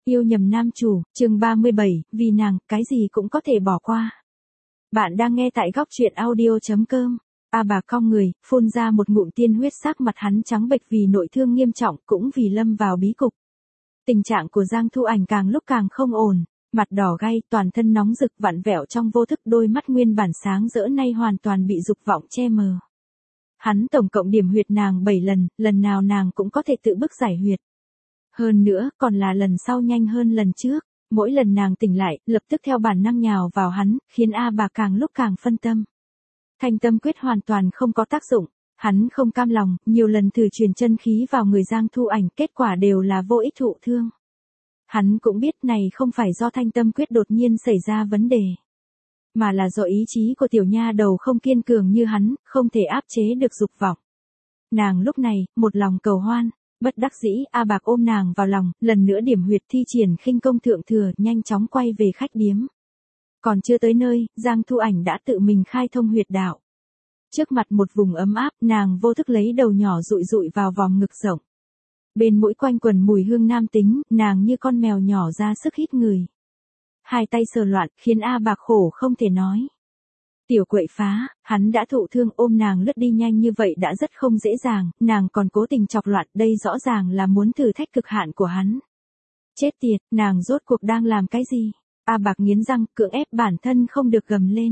Yêu nhầm nam chủ, chương 37, vì nàng, cái gì cũng có thể bỏ qua. Bạn đang nghe tại góc truyện audio.com. A Bạc cong người, phun ra một ngụm tiên huyết, sắc mặt hắn trắng bệch vì nội thương nghiêm trọng, cũng vì lâm vào bí cục. Tình trạng của Giang Thu Ảnh càng lúc càng không ổn, mặt đỏ gay, toàn thân nóng rực vặn vẹo trong vô thức, đôi mắt nguyên bản sáng rỡ nay hoàn toàn bị dục vọng che mờ. Hắn tổng cộng điểm huyệt nàng 7 lần, lần nào nàng cũng có thể tự bức giải huyệt. Hơn nữa, còn là lần sau nhanh hơn lần trước, mỗi lần nàng tỉnh lại, lập tức theo bản năng nhào vào hắn, khiến A Bạc càng lúc càng phân tâm. Thanh tâm quyết hoàn toàn không có tác dụng, hắn không cam lòng, nhiều lần thử truyền chân khí vào người Giang Thu Ảnh, kết quả đều là vô ích, thụ thương. Hắn cũng biết này không phải do thanh tâm quyết đột nhiên xảy ra vấn đề, mà là do ý chí của tiểu nha đầu không kiên cường như hắn, không thể áp chế được dục vọng. Nàng lúc này, một lòng cầu hoan. Bất đắc dĩ, A Bạc ôm nàng vào lòng, lần nữa điểm huyệt, thi triển khinh công thượng thừa, nhanh chóng quay về khách điếm. Còn chưa tới nơi, Giang Thu Ảnh đã tự mình khai thông huyệt đạo. Trước mặt một vùng ấm áp, nàng vô thức lấy đầu nhỏ dụi dụi vào vòng ngực rộng. Bên mũi quanh quần mùi hương nam tính, nàng như con mèo nhỏ ra sức hít người. Hai tay sờ loạn, khiến A Bạc khổ không thể nói. Tiểu quậy phá, hắn đã thụ thương, ôm nàng lướt đi nhanh như vậy đã rất không dễ dàng, nàng còn cố tình chọc loạn, đây rõ ràng là muốn thử thách cực hạn của hắn. Chết tiệt, nàng rốt cuộc đang làm cái gì? A Bạc nghiến răng, cưỡng ép bản thân không được gầm lên.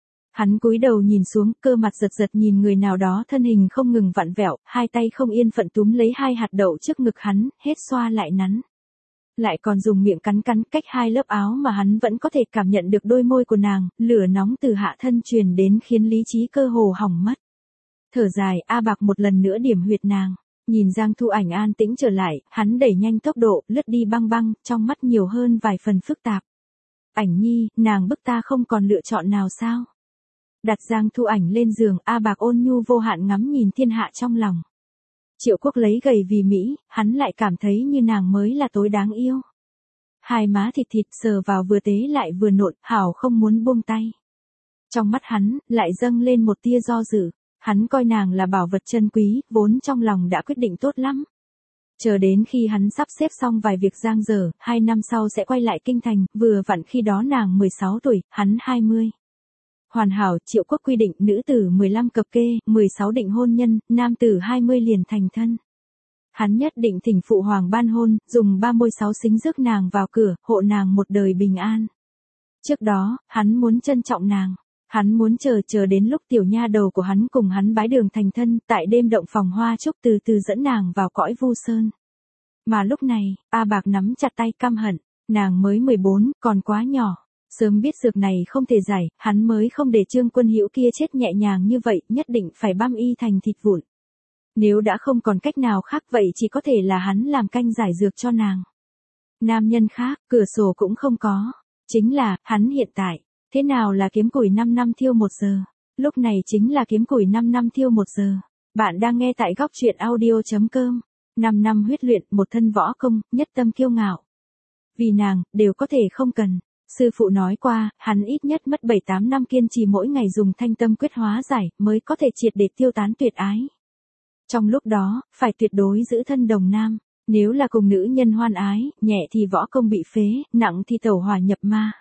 Hắn cúi đầu nhìn xuống, cơ mặt giật giật nhìn người nào đó, thân hình không ngừng vặn vẹo, hai tay không yên phận túm lấy hai hạt đậu trước ngực hắn, hết xoa lại nắn. Lại còn dùng miệng cắn cắn, cách hai lớp áo mà hắn vẫn có thể cảm nhận được đôi môi của nàng, lửa nóng từ hạ thân truyền đến khiến lý trí cơ hồ hỏng mất. Thở dài, A Bạc một lần nữa điểm huyệt nàng, nhìn Giang Thu Ảnh an tĩnh trở lại, hắn đẩy nhanh tốc độ, lướt đi băng băng, trong mắt nhiều hơn vài phần phức tạp. Ảnh nhi, nàng bức ta không còn lựa chọn nào sao? Đặt Giang Thu Ảnh lên giường, A Bạc ôn nhu vô hạn ngắm nhìn thiên hạ trong lòng. Triệu Quốc lấy gầy vì Mỹ, hắn lại cảm thấy như nàng mới là tối đáng yêu. Hai má thịt thịt, sờ vào vừa tế lại vừa nộn, hảo không muốn buông tay. Trong mắt hắn, lại dâng lên một tia do dự, hắn coi nàng là bảo vật chân quý, vốn trong lòng đã quyết định tốt lắm. Chờ đến khi hắn sắp xếp xong vài việc giang dở, 2 năm sau sẽ quay lại kinh thành, vừa vặn khi đó nàng 16 tuổi, hắn 20. Hoàn hảo, Triệu Quốc quy định nữ tử 15 cập kê, 16 định hôn nhân, nam tử 20 liền thành thân. Hắn nhất định thỉnh phụ hoàng ban hôn, dùng 36 xính rước nàng vào cửa, hộ nàng một đời bình an. Trước đó, hắn muốn trân trọng nàng. Hắn muốn chờ đến lúc tiểu nha đầu của hắn cùng hắn bái đường thành thân, tại đêm động phòng hoa trúc từ từ dẫn nàng vào cõi vu sơn. Mà lúc này, A Bạc nắm chặt tay căm hận, nàng mới 14, còn quá nhỏ. Sớm biết dược này không thể giải, hắn mới không để Trương Quân Hữu kia chết nhẹ nhàng như vậy, nhất định phải băm y thành thịt vụn. Nếu đã không còn cách nào khác vậy chỉ có thể là hắn làm canh giải dược cho nàng. Nam nhân khác, cửa sổ cũng không có. Chính là, hắn hiện tại, thế nào là kiếm củi 5 năm thiêu 1 giờ? Lúc này chính là kiếm củi 5 năm thiêu 1 giờ. Bạn đang nghe tại góc truyện audio.com. 5 năm huyết luyện, một thân võ công, nhất tâm kiêu ngạo. Vì nàng, đều có thể không cần. Sư phụ nói qua, hắn ít nhất mất 7-8 năm kiên trì mỗi ngày dùng thanh tâm quyết hóa giải, mới có thể triệt để tiêu tán tuyệt ái. Trong lúc đó, phải tuyệt đối giữ thân đồng nam. Nếu là cùng nữ nhân hoan ái, nhẹ thì võ công bị phế, nặng thì tẩu hỏa nhập ma.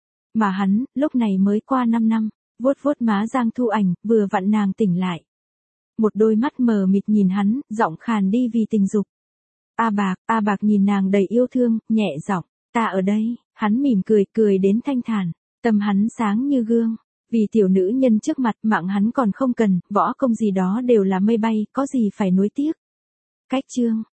Mà hắn, lúc này mới qua 5 năm, vuốt vuốt má Giang Thu Ảnh, vừa vặn nàng tỉnh lại. Một đôi mắt mờ mịt nhìn hắn, giọng khàn đi vì tình dục. A Bạc nhìn nàng đầy yêu thương, nhẹ giọng, ta ở đây. Hắn mỉm cười đến thanh thản, tâm hắn sáng như gương, vì tiểu nữ nhân trước mặt, mạng hắn còn không cần, võ công gì đó đều là mây bay, có gì phải nuối tiếc. Cách chương